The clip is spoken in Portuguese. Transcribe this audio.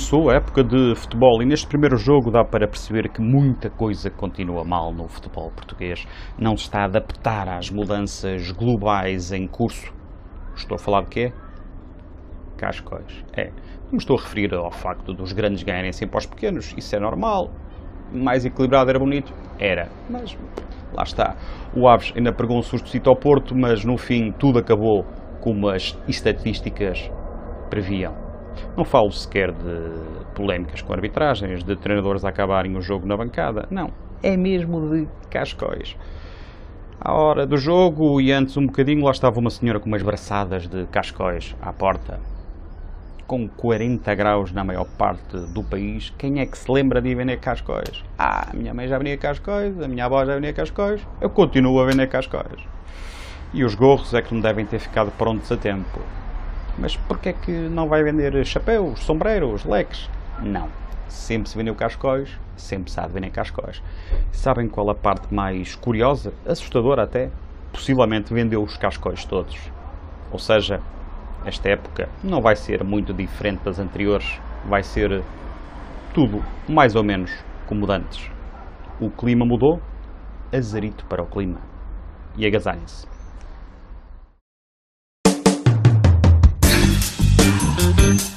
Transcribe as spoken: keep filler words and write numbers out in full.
começou a época de futebol e neste primeiro jogo dá para perceber que muita coisa continua mal no futebol português. Não se está a adaptar às mudanças globais em curso. Estou a falar de quê? Cascóis. É, não me estou a referir ao facto dos grandes ganharem sempre aos pequenos. Isso é normal. Mais equilibrado era bonito? Era. Mas lá está. O Aves ainda pegou um susto ao Porto, mas no fim tudo acabou como as estatísticas previam. Não falo sequer de polémicas com arbitragens, de treinadores a acabarem o jogo na bancada. Não. É mesmo de cascóis. À hora do jogo e antes um bocadinho, lá estava uma senhora com umas braçadas de cascóis à porta. Com quarenta graus na maior parte do país, quem é que se lembra de ir vender cascóis? Ah, a minha mãe já venia cascóis, a minha avó já venia cascóis, eu continuo a vender cascóis. E os gorros é que não devem ter ficado prontos a tempo. Mas porquê é que não vai vender chapéus, sombreiros, leques? Não. Sempre se vendeu cascóis, sempre se há de vender cascóis. Sabem qual a parte mais curiosa, assustadora até? Possivelmente vendeu os cascóis todos. Ou seja, esta época não vai ser muito diferente das anteriores. Vai ser tudo mais ou menos como antes. O clima mudou, azarito para o clima. E agasalhem-se. Thank you.